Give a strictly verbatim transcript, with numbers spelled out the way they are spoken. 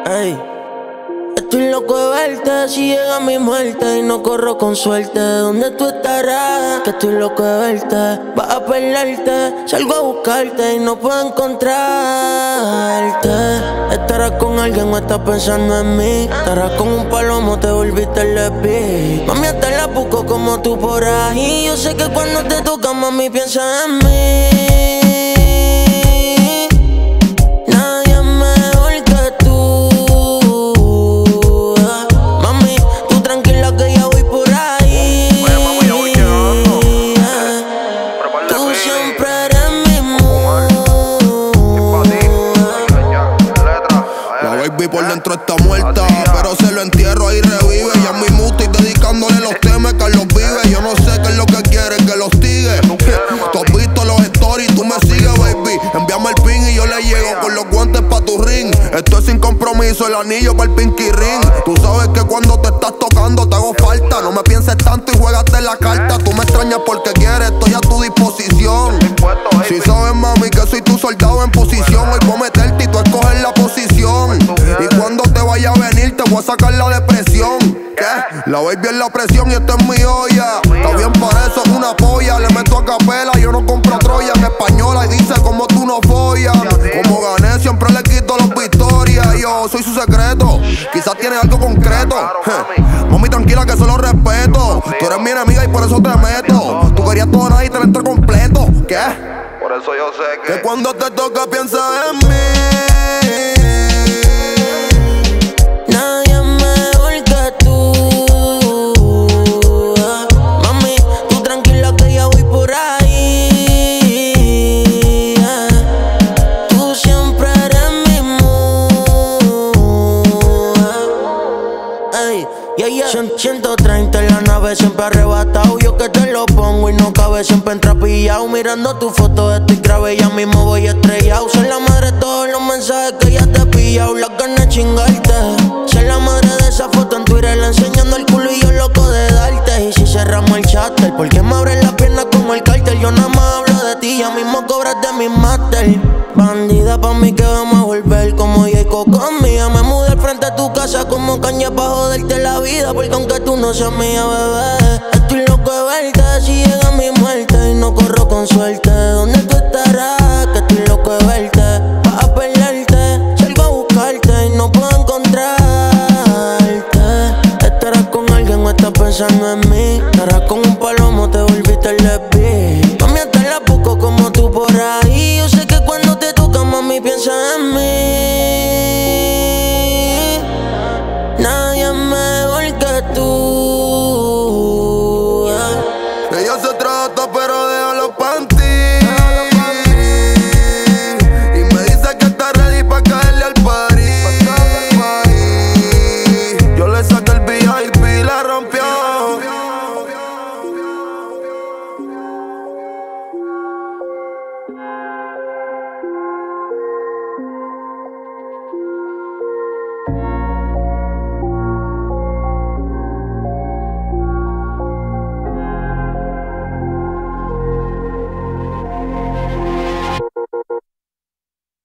Ey, estoy loco de verte, si llega mi muerte y no corro con suerte. ¿Dónde tú estarás? Que estoy loco de verte, vas a perderte. Salgo a buscarte y no puedo encontrarte. Estarás con alguien o estás pensando en mí. Estarás con un palomo, te volviste el lesbi. Mami, hasta la busco como tú por ahí. Yo sé que cuando te toca, mami, piensas en mí. Por dentro está muerta, pero se lo entierro ahí revive. Ya es mi muto y dedicándole los temas que los vive. Yo no sé qué es lo que quiere, que los sigue. Tú has visto los stories, tú me sigues, baby. Envíame el pin y yo le llego con los guantes pa' tu ring. Esto es sin compromiso, el anillo pa' el pinky ring. Tú sabes que cuando te estás tocando te hago falta. No me pienses tanto y juegaste la carta. Tú me extrañas porque quieres, estoy a tu disposición. Si sabes, mami, que soy tu soldado en posición. Hoy voy a meterte y tú escoges la posición. Y cuando te vaya a venir te voy a sacar la depresión. ¿Qué? La baby es la presión y esto es mi olla. Está bien para eso, es una polla. Le meto a capela, yo no compro Troya. En española y dice como tú no follas. Como gané siempre le quito las victorias. Yo soy su secreto, quizás tiene algo concreto. Mami, tranquila que solo respeto. Tú eres mi enemiga y por eso te meto. Tú querías todo nada y te lo entro completo. ¿Qué? Por eso yo sé que, que cuando te toca piensa en mí. ciento treinta en la nave, siempre arrebatado. Yo que te lo pongo y no cabe, siempre entrapillado. Mirando tu foto estoy grave, ya mismo voy estrellado. Ser la madre de todos los mensajes que ya te he pillado. Las ganas de chingarte. Ser la madre de esa foto en Twitter, le enseñando el culo y yo loco de darte. Y si cerramos el cháter, ¿por qué me abres las piernas como el cártel? Yo nada más hablo de ti, ya mismo cobras de mi máster. Bandida pa' mí que vamos a volver como Jacob conmigo. Me mudé al frente de tu casa como caña pa' joderte la vida. Porque aunque tú no seas mía, bebé, estoy loco de verte, si llega mi muerte y no corro con suerte. ¿Dónde tú estarás? Que estoy loco de verte, vas a perderte. Salgo a buscarte y no puedo encontrarte. Estarás con alguien o estás pensando en mí. Estarás con un palomo, te volviste el lesbi. Mami, hasta la busco como tú por ahí. Yo sé que cuando te toca, mami, piensa en mí. Nadie mejor que tú. Ella se trata pero déjalo pa' ti. Y me dice que está ready pa' caerle al party. Yo le saqué el V I P y la rompió.